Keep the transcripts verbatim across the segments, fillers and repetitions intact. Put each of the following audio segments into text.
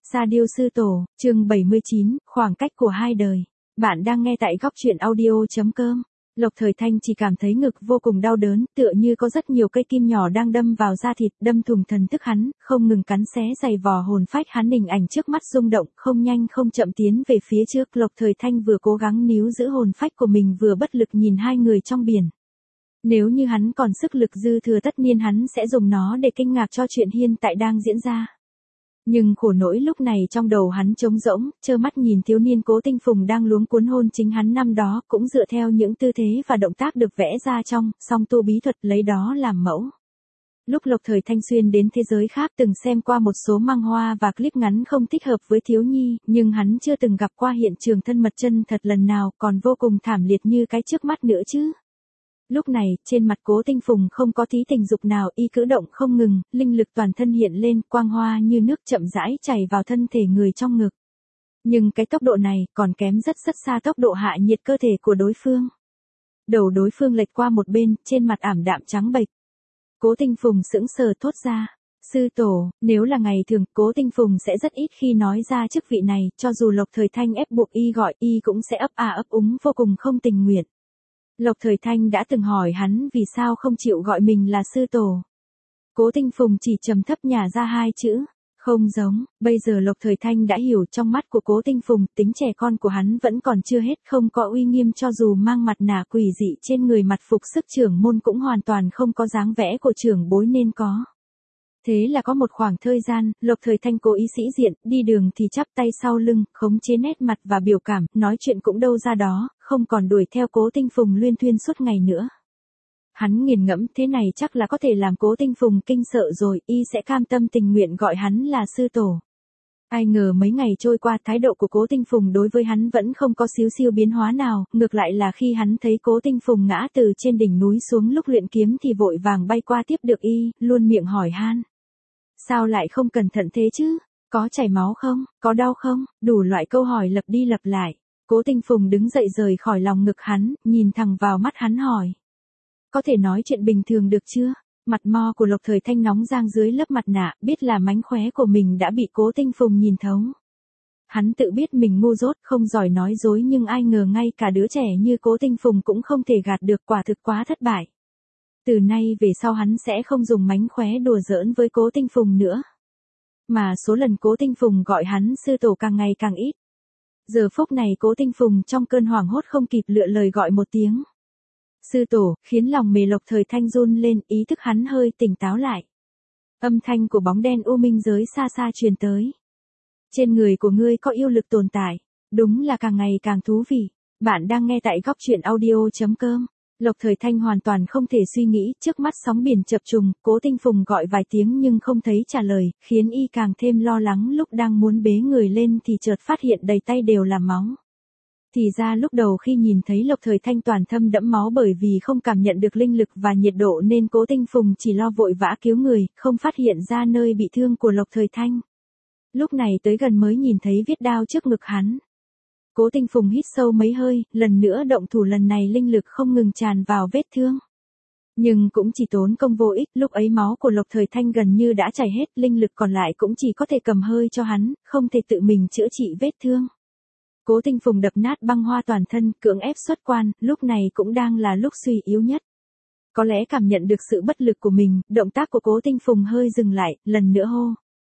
Sa Diêu Sư Tổ, chương bảy mươi chín, khoảng cách của hai đời. Bạn đang nghe tại góc truyện audio chấm com. Lộc Thời Thanh chỉ cảm thấy ngực vô cùng đau đớn, tựa như có rất nhiều cây kim nhỏ đang đâm vào da thịt, đâm thủng thần thức hắn, không ngừng cắn xé dày vò hồn phách hắn. Hình ảnh trước mắt rung động, không nhanh không chậm tiến về phía trước. Lộc Thời Thanh vừa cố gắng níu giữ hồn phách của mình, vừa bất lực nhìn hai người trong biển. Nếu như hắn còn sức lực dư thừa, tất nhiên hắn sẽ dùng nó để kinh ngạc cho chuyện hiện tại đang diễn ra. Nhưng khổ nỗi lúc này trong đầu hắn trống rỗng, trơ mắt nhìn thiếu niên Cố Tinh Phùng đang luống cuốn hôn chính hắn năm đó, cũng dựa theo những tư thế và động tác được vẽ ra trong song tu bí thuật, lấy đó làm mẫu. Lúc Lộc Thời Thanh xuyên đến thế giới khác, từng xem qua một số măng hoa và clip ngắn không thích hợp với thiếu nhi, nhưng hắn chưa từng gặp qua hiện trường thân mật chân thật lần nào, còn vô cùng thảm liệt như cái trước mắt nữa chứ. Lúc này, trên mặt Cố Tinh Phùng không có tí tình dục nào, y cử động không ngừng, linh lực toàn thân hiện lên, quang hoa như nước chậm rãi chảy vào thân thể người trong ngực. Nhưng cái tốc độ này còn kém rất rất xa tốc độ hạ nhiệt cơ thể của đối phương. Đầu đối phương lệch qua một bên, trên mặt ảm đạm trắng bệch. Cố Tinh Phùng sững sờ thốt ra, sư tổ. Nếu là ngày thường, Cố Tinh Phùng sẽ rất ít khi nói ra chức vị này, cho dù Lộc Thời Thanh ép buộc y gọi, y cũng sẽ ấp à ấp úng vô cùng không tình nguyện. Lộc Thời Thanh đã từng hỏi hắn vì sao không chịu gọi mình là sư tổ. Cố Tinh Phùng chỉ trầm thấp nhả ra hai chữ, không giống. Bây giờ Lộc Thời Thanh đã hiểu, trong mắt của Cố Tinh Phùng, tính trẻ con của hắn vẫn còn chưa hết, không có uy nghiêm, cho dù mang mặt nạ quỷ dị trên người, mặt phục sức trưởng môn cũng hoàn toàn không có dáng vẻ của trưởng bối nên có. Thế là có một khoảng thời gian, Lộc Thời Thanh cố ý sĩ diện, đi đường thì chắp tay sau lưng, khống chế nét mặt và biểu cảm, nói chuyện cũng đâu ra đó, không còn đuổi theo Cố Tinh Phùng luyên thuyên suốt ngày nữa. Hắn nghiền ngẫm, thế này chắc là có thể làm Cố Tinh Phùng kinh sợ rồi, y sẽ cam tâm tình nguyện gọi hắn là sư tổ. Ai ngờ mấy ngày trôi qua, thái độ của Cố Tinh Phùng đối với hắn vẫn không có xíu xiu biến hóa nào, ngược lại là khi hắn thấy Cố Tinh Phùng ngã từ trên đỉnh núi xuống lúc luyện kiếm thì vội vàng bay qua tiếp được y, luôn miệng hỏi han. Sao lại không cẩn thận thế chứ? Có chảy máu không? Có đau không? Đủ loại câu hỏi lặp đi lặp lại. Cố Tinh Phùng đứng dậy rời khỏi lòng ngực hắn, nhìn thẳng vào mắt hắn hỏi. Có thể nói chuyện bình thường được chưa? Mặt mo của Lộc Thời Thanh nóng rang dưới lớp mặt nạ, biết là mánh khóe của mình đã bị Cố Tinh Phùng nhìn thấu. Hắn tự biết mình ngu dốt, không giỏi nói dối, nhưng ai ngờ ngay cả đứa trẻ như Cố Tinh Phùng cũng không thể gạt được, quả thực quá thất bại. Từ nay về sau hắn sẽ không dùng mánh khóe đùa giỡn với Cố Tinh Phùng nữa. Mà số lần Cố Tinh Phùng gọi hắn sư tổ càng ngày càng ít. Giờ phút này Cố Tinh Phùng trong cơn hoảng hốt không kịp lựa lời gọi một tiếng sư tổ, khiến lòng mề Lộc Thời Thanh run lên, ý thức hắn hơi tỉnh táo lại. Âm thanh của bóng đen u minh giới xa xa truyền tới. Trên người của ngươi có yêu lực tồn tại, đúng là càng ngày càng thú vị. Bạn đang nghe tại góc truyện audio chấm com. Lộc Thời Thanh hoàn toàn không thể suy nghĩ, trước mắt sóng biển chập trùng, Cố Tinh Phùng gọi vài tiếng nhưng không thấy trả lời, khiến y càng thêm lo lắng. Lúc đang muốn bế người lên thì chợt phát hiện đầy tay đều là máu. Thì ra lúc đầu khi nhìn thấy Lộc Thời Thanh toàn thân đẫm máu, bởi vì không cảm nhận được linh lực và nhiệt độ nên Cố Tinh Phùng chỉ lo vội vã cứu người, không phát hiện ra nơi bị thương của Lộc Thời Thanh. Lúc này tới gần mới nhìn thấy vết đao trước ngực hắn. Cố Tinh Phùng hít sâu mấy hơi, lần nữa động thủ, lần này linh lực không ngừng tràn vào vết thương. Nhưng cũng chỉ tốn công vô ích, lúc ấy máu của Lộc Thời Thanh gần như đã chảy hết, linh lực còn lại cũng chỉ có thể cầm hơi cho hắn, không thể tự mình chữa trị vết thương. Cố Tinh Phùng đập nát băng hoa toàn thân, cưỡng ép xuất quan, lúc này cũng đang là lúc suy yếu nhất. Có lẽ cảm nhận được sự bất lực của mình, động tác của Cố Tinh Phùng hơi dừng lại, lần nữa hô.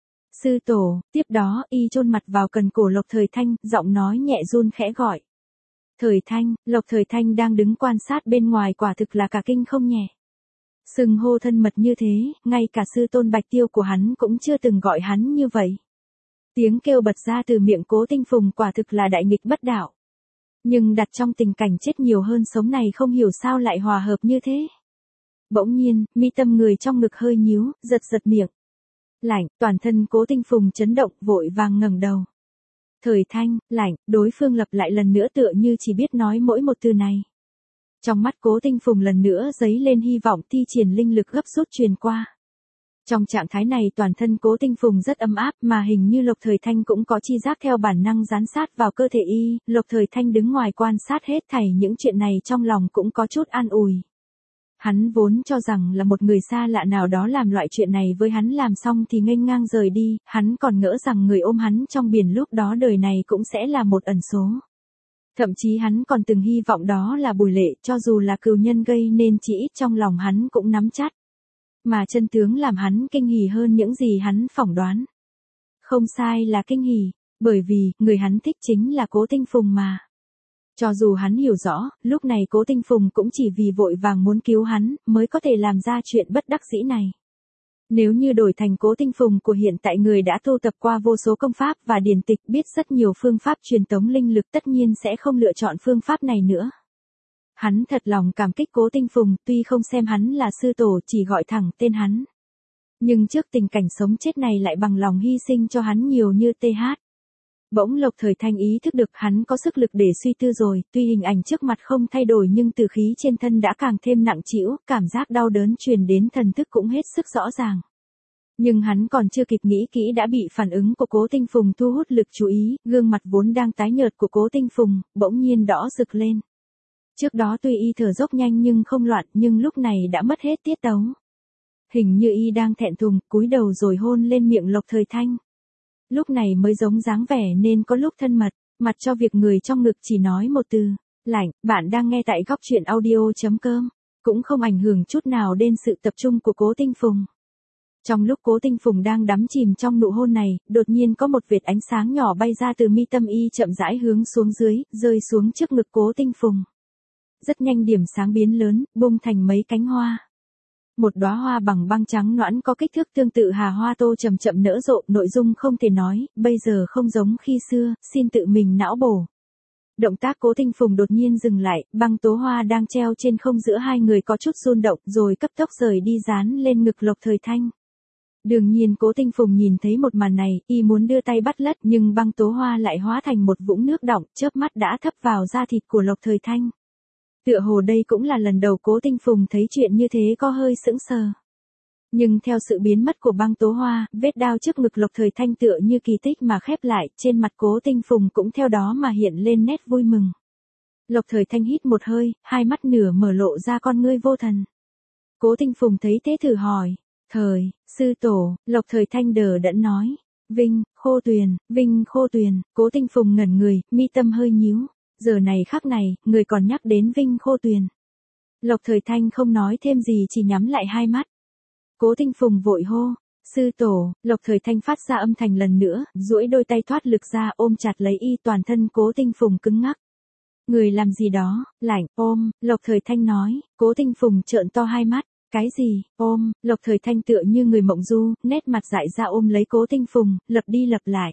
Sư tổ. Tiếp đó y chôn mặt vào cần cổ Lộc Thời Thanh, giọng nói nhẹ run khẽ gọi. Thời Thanh. Lộc Thời Thanh đang đứng quan sát bên ngoài quả thực là cả kinh không nhẹ. Xưng hô thân mật như thế, ngay cả sư tôn Bạch Tiêu của hắn cũng chưa từng gọi hắn như vậy. Tiếng kêu bật ra từ miệng Cố Tinh Phùng quả thực là đại nghịch bất đạo. Nhưng đặt trong tình cảnh chết nhiều hơn sống này không hiểu sao lại hòa hợp như thế. Bỗng nhiên, mi tâm người trong ngực hơi nhíu, giật giật miệng. Lạnh, toàn thân Cố Tinh Phùng chấn động, vội vàng ngẩng đầu. Thời Thanh. Lạnh. Đối phương lặp lại lần nữa, tựa như chỉ biết nói mỗi một từ này. Trong mắt Cố Tinh Phùng lần nữa dấy lên hy vọng, thi triển linh lực gấp rút truyền qua. Trong trạng thái này toàn thân Cố Tinh Phùng rất ấm áp, mà hình như Lộc Thời Thanh cũng có chi giác theo bản năng dán sát vào cơ thể y. Lộc Thời Thanh đứng ngoài quan sát hết thảy những chuyện này, trong lòng cũng có chút an ủi. Hắn vốn cho rằng là một người xa lạ nào đó làm loại chuyện này với hắn, làm xong thì nghênh ngang rời đi, hắn còn ngỡ rằng người ôm hắn trong biển lúc đó đời này cũng sẽ là một ẩn số. Thậm chí hắn còn từng hy vọng đó là Bùi Lệ, cho dù là cừu nhân gây nên chỉ ít trong lòng hắn cũng nắm chắc. Mà chân tướng làm hắn kinh hỉ hơn những gì hắn phỏng đoán. Không sai là kinh hỉ, bởi vì, người hắn thích chính là Cố Tinh Phùng mà. Cho dù hắn hiểu rõ, lúc này Cố Tinh Phùng cũng chỉ vì vội vàng muốn cứu hắn, mới có thể làm ra chuyện bất đắc dĩ này. Nếu như đổi thành Cố Tinh Phùng của hiện tại, người đã tu tập qua vô số công pháp và điển tịch, biết rất nhiều phương pháp truyền tống linh lực, tất nhiên sẽ không lựa chọn phương pháp này nữa. Hắn thật lòng cảm kích Cố Tinh Phùng, tuy không xem hắn là sư tổ, chỉ gọi thẳng tên hắn. Nhưng trước tình cảnh sống chết này lại bằng lòng hy sinh cho hắn nhiều như tê hát. Bỗng Lộc Thời Thanh ý thức được hắn có sức lực để suy tư rồi, tuy hình ảnh trước mặt không thay đổi nhưng từ khí trên thân đã càng thêm nặng trĩu, cảm giác đau đớn truyền đến thần thức cũng hết sức rõ ràng. Nhưng hắn còn chưa kịp nghĩ kỹ đã bị phản ứng của Cố Tinh Phùng thu hút lực chú ý, gương mặt vốn đang tái nhợt của Cố Tinh Phùng, bỗng nhiên đỏ rực lên. Trước đó tuy y thở dốc nhanh nhưng không loạn, nhưng lúc này đã mất hết tiết tấu. Hình như y đang thẹn thùng, cúi đầu rồi hôn lên miệng Lộc Thời Thanh. Lúc này mới giống dáng vẻ nên có lúc thân mật, mặt cho việc người trong ngực chỉ nói một từ, lạnh. Bạn đang nghe tại góc truyện audio chấm com, cũng không ảnh hưởng chút nào đến sự tập trung của Cố Tinh Phùng. Trong lúc Cố Tinh Phùng đang đắm chìm trong nụ hôn này, đột nhiên có một vệt ánh sáng nhỏ bay ra từ mi tâm y, chậm rãi hướng xuống dưới, rơi xuống trước ngực Cố Tinh Phùng. Rất nhanh điểm sáng biến lớn, bung thành mấy cánh hoa. Một đóa hoa bằng băng trắng nõn có kích thước tương tự hà hoa tô chậm chậm nở rộ, nội dung không thể nói, bây giờ không giống khi xưa, xin tự mình não bổ. Động tác Cố Tinh Phùng đột nhiên dừng lại, băng tố hoa đang treo trên không giữa hai người có chút run động, rồi cấp tốc rời đi dán lên ngực Lộc Thời Thanh. Đương nhiên Cố Tinh Phùng nhìn thấy một màn này, y muốn đưa tay bắt lất, nhưng băng tố hoa lại hóa thành một vũng nước đọng, chớp mắt đã thấm vào da thịt của Lộc Thời Thanh. Tựa hồ đây cũng là lần đầu Cố Tinh Phùng thấy chuyện như thế, có hơi sững sờ. Nhưng theo sự biến mất của băng tố hoa, vết đao trước ngực Lộc Thời Thanh tựa như kỳ tích mà khép lại, trên mặt Cố Tinh Phùng cũng theo đó mà hiện lên nét vui mừng. Lộc Thời Thanh hít một hơi, hai mắt nửa mở lộ ra con ngươi vô thần. Cố Tinh Phùng thấy thế thử hỏi, thời, sư tổ, Lộc Thời Thanh đờ đẫn nói, Vinh, Khô Tuyền, Vinh Khô Tuyền. Cố Tinh Phùng ngẩn người, mi tâm hơi nhíu. Giờ này khắc này, người còn nhắc đến Vinh Khô Tuyền. Lộc Thời Thanh không nói thêm gì, chỉ nhắm lại hai mắt. Cố Tinh Phùng vội hô, sư tổ. Lộc Thời Thanh phát ra âm thanh lần nữa, duỗi đôi tay thoát lực ra ôm chặt lấy y, toàn thân Cố Tinh Phùng cứng ngắc. Người làm gì đó, lạnh, ôm. Lộc Thời Thanh nói. Cố Tinh Phùng trợn to hai mắt. Cái gì, ôm. Lộc Thời Thanh tựa như người mộng du, nét mặt dại ra ôm lấy Cố Tinh Phùng, lặp đi lặp lại.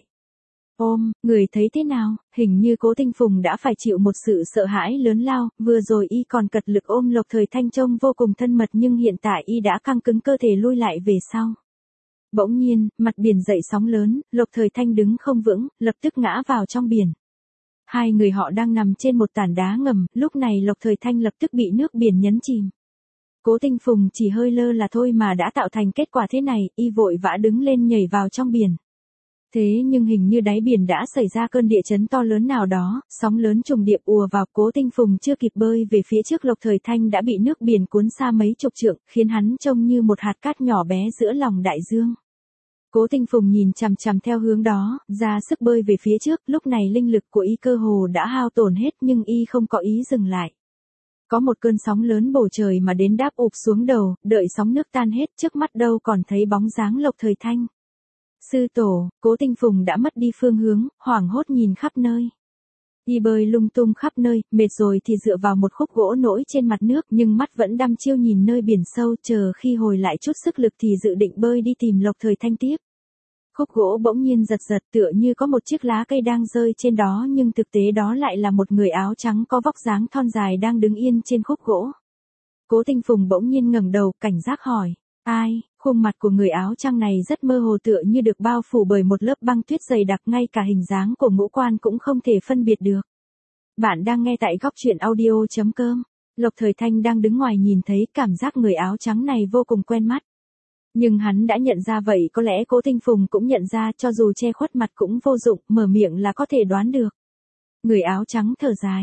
Ôm, người thấy thế nào? Hình như Cố Tinh Phùng đã phải chịu một sự sợ hãi lớn lao, vừa rồi y còn cật lực ôm Lộc Thời Thanh trông vô cùng thân mật, nhưng hiện tại y đã căng cứng cơ thể lui lại về sau. Bỗng nhiên, mặt biển dậy sóng lớn, Lộc Thời Thanh đứng không vững, lập tức ngã vào trong biển. Hai người họ đang nằm trên một tảng đá ngầm, lúc này Lộc Thời Thanh lập tức bị nước biển nhấn chìm. Cố Tinh Phùng chỉ hơi lơ là thôi mà đã tạo thành kết quả thế này, y vội vã đứng lên nhảy vào trong biển. Thế nhưng hình như đáy biển đã xảy ra cơn địa chấn to lớn nào đó, sóng lớn trùng điệp ùa vào, Cố Tinh Phùng chưa kịp bơi về phía trước, Lộc Thời Thanh đã bị nước biển cuốn xa mấy chục trượng, khiến hắn trông như một hạt cát nhỏ bé giữa lòng đại dương. Cố Tinh Phùng nhìn chằm chằm theo hướng đó, ra sức bơi về phía trước, lúc này linh lực của y cơ hồ đã hao tổn hết nhưng y không có ý dừng lại. Có một cơn sóng lớn bầu trời mà đến đáp ụp xuống đầu, đợi sóng nước tan hết, trước mắt đâu còn thấy bóng dáng Lộc Thời Thanh. Sư tổ. Cố Tinh Phùng đã mất đi phương hướng, hoảng hốt nhìn khắp nơi. Y bơi lung tung khắp nơi, mệt rồi thì dựa vào một khúc gỗ nổi trên mặt nước, nhưng mắt vẫn đăm chiêu nhìn nơi biển sâu, chờ khi hồi lại chút sức lực thì dự định bơi đi tìm Lộc Thời Thanh tiếp. Khúc gỗ bỗng nhiên giật giật, tựa như có một chiếc lá cây đang rơi trên đó, nhưng thực tế đó lại là một người áo trắng có vóc dáng thon dài đang đứng yên trên khúc gỗ. Cố Tinh Phùng bỗng nhiên ngẩng đầu, cảnh giác hỏi, ai? Khuôn mặt của người áo trắng này rất mơ hồ, tựa như được bao phủ bởi một lớp băng tuyết dày đặc, ngay cả hình dáng của ngũ quan cũng không thể phân biệt được. Bạn đang nghe tại góc truyện audio chấm com. Lộc Thời Thanh đang đứng ngoài nhìn thấy, cảm giác người áo trắng này vô cùng quen mắt. Nhưng hắn đã nhận ra vậy, có lẽ Cố Tinh Phùng cũng nhận ra, cho dù che khuất mặt cũng vô dụng, mở miệng là có thể đoán được. Người áo trắng thở dài.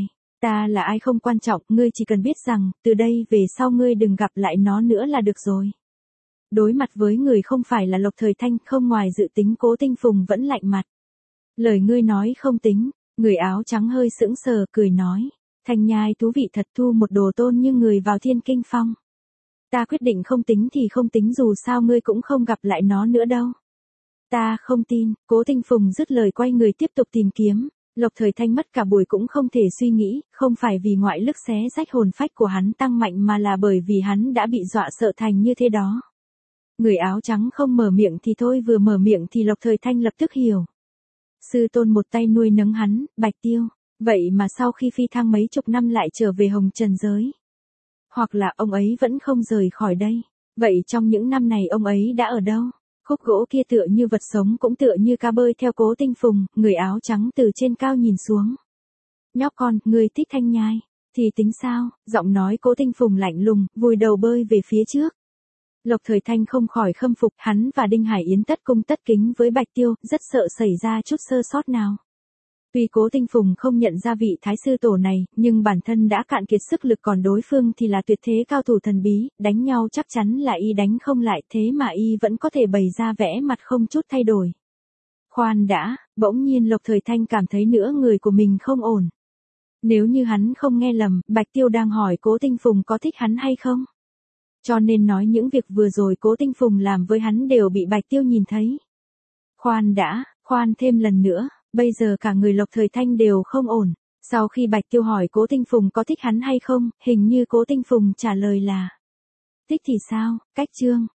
Ta là ai không quan trọng, ngươi chỉ cần biết rằng, từ đây về sau ngươi đừng gặp lại nó nữa là được rồi. Đối mặt với người không phải là Lộc Thời Thanh, không ngoài dự tính Cố Tinh Phùng vẫn lạnh mặt. Lời ngươi nói không tính, người áo trắng hơi sững sờ cười nói. Thanh Nhai thú vị thật, thu một đồ tôn như người vào Thiên Kinh Phong. Ta quyết định không tính thì không tính, dù sao ngươi cũng không gặp lại nó nữa đâu. Ta không tin. Cố Tinh Phùng dứt lời quay người tiếp tục tìm kiếm. Lộc Thời Thanh mất cả buổi cũng không thể suy nghĩ, không phải vì ngoại lực xé rách hồn phách của hắn tăng mạnh mà là bởi vì hắn đã bị dọa sợ thành như thế đó. Người áo trắng không mở miệng thì thôi, vừa mở miệng thì Lộc Thời Thanh lập tức hiểu. Sư tôn một tay nuôi nấng hắn, Bạch Tiêu, vậy mà sau khi phi thăng mấy chục năm lại trở về hồng trần giới. Hoặc là ông ấy vẫn không rời khỏi đây, vậy trong những năm này ông ấy đã ở đâu? Khúc gỗ kia tựa như vật sống cũng tựa như cá bơi theo Cố Tinh Phùng, người áo trắng từ trên cao nhìn xuống. Nhóc con, ngươi thích Thanh Nhai, thì tính sao? Giọng nói Cố Tinh Phùng lạnh lùng, vùi đầu bơi về phía trước. Lộc Thời Thanh không khỏi khâm phục, hắn và Đinh Hải Yến tất cung tất kính với Bạch Tiêu, rất sợ xảy ra chút sơ sót nào. Tuy Cố Tinh Phùng không nhận ra vị thái sư tổ này, nhưng bản thân đã cạn kiệt sức lực, còn đối phương thì là tuyệt thế cao thủ thần bí, đánh nhau chắc chắn là y đánh không lại, thế mà y vẫn có thể bày ra vẻ mặt không chút thay đổi. Khoan đã, bỗng nhiên Lộc Thời Thanh cảm thấy nữa người của mình không ổn. Nếu như hắn không nghe lầm, Bạch Tiêu đang hỏi Cố Tinh Phùng có thích hắn hay không. Cho nên nói những việc vừa rồi Cố Tinh Phùng làm với hắn đều bị Bạch Tiêu nhìn thấy. Khoan đã, khoan thêm lần nữa, bây giờ cả người Lộc Thời Thanh đều không ổn. Sau khi Bạch Tiêu hỏi Cố Tinh Phùng có thích hắn hay không, hình như Cố Tinh Phùng trả lời là thích thì sao, cách chương.